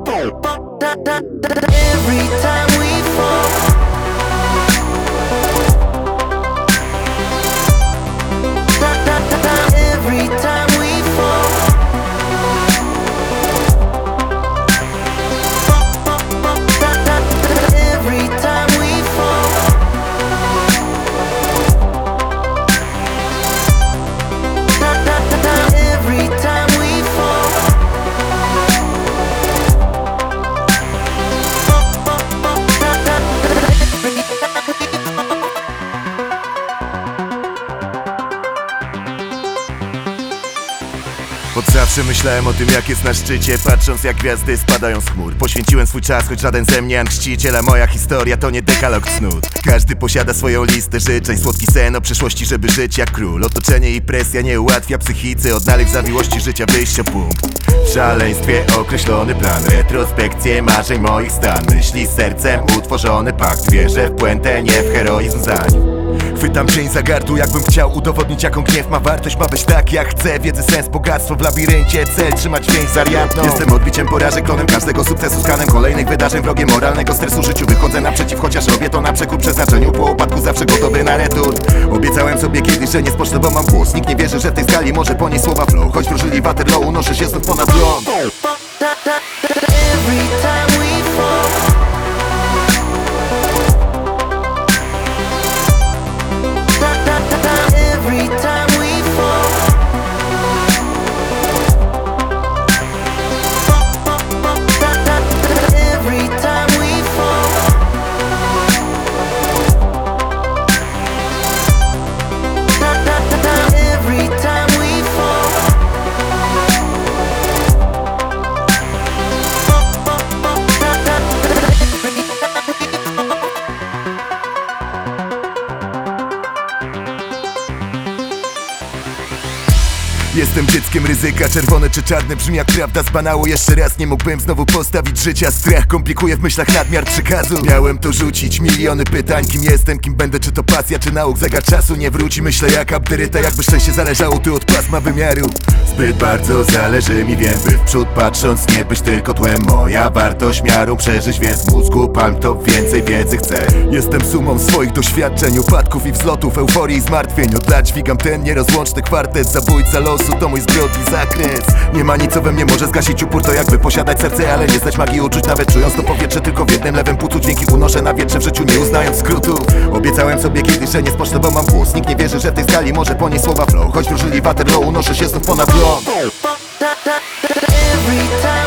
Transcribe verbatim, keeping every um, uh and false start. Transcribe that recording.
Every time we fall, every time we fall, every time we fall, every time we fall. Od zawsze myślałem o tym, jak jest na szczycie, patrząc jak gwiazdy spadają z chmur. Poświęciłem swój czas, choć żaden ze mnie chrzciciel, a moja historia to nie dekalog cnót. Każdy posiada swoją listę życzeń, słodki sen o przyszłości, żeby żyć jak król. Otoczenie i presja nie ułatwia psychice odnaleźć w zawiłości życia wyjściopunkt. W szaleństwie określony plan, retrospekcje marzeń moich stan. Myśli z sercem utworzony pakt, wierzę w puentę, nie w heroizm zdań. Chwytam cień za gardło, jakbym chciał udowodnić, jaką gniew ma wartość. Ma być tak jak chcę, wiedzy sens, bogactwo w labiryncie, cel trzymać więź zariadną. Jestem odbiciem porażek, klonem każdego sukcesu, skanem kolejnych wydarzeń, wrogiem moralnego stresu. Życiu wychodzę naprzeciw, chociaż robię to na przekór przeznaczeniu. Po upadku zawsze gotowy na retur. Obiecałem sobie kiedyś, że nie spocznę, bo mam głos. Nikt nie wierzy, że w tej skali może ponieść słowa flow. Choć wróżyli Waterloo, unoszę się znów ponad ląd. Every time we fall, every time we fall, every time we fall, every time we fall, Jestem dzieckiem ryzyka, czerwone czy czarne brzmi jak prawda z banału. Jeszcze raz nie mógłbym znowu postawić życia. Strach komplikuje w myślach nadmiar przekazu. Miałem to rzucić, miliony pytań. Kim jestem, kim będę, czy to pasja, czy nauk? Zegar czasu nie wróci, myślę jak abderyta. Jakby szczęście zależało tu od pasma wymiaru. Zbyt bardzo zależy mi, wiem, by w przód patrząc nie być tylko tłem. Moja wartość miarą przeżyć, więc mózgu palm to więcej wiedzy chcę. Jestem sumą swoich doświadczeń, upadków i wzlotów, euforii i zmartwień. Od lat dźwigam ten nierozłączny kwartet. Zabójca losu to mój zbrodni zakres. Nie ma nic, co we mnie może zgasić upór. To jakby posiadać serce, ale nie znać magii uczuć. Nawet czując to powietrze tylko w jednym lewym płucu. Dźwięki unoszę na wietrze w życiu, nie uznając skrótów. Obiecałem sobie kiedyś, że nie spocznę, bo mam głos. Nikt nie wierzy, że w tej skali może ponieść słowa flow. Choć wróżyli Waterloo, unoszę się znów ponad ląd. every time.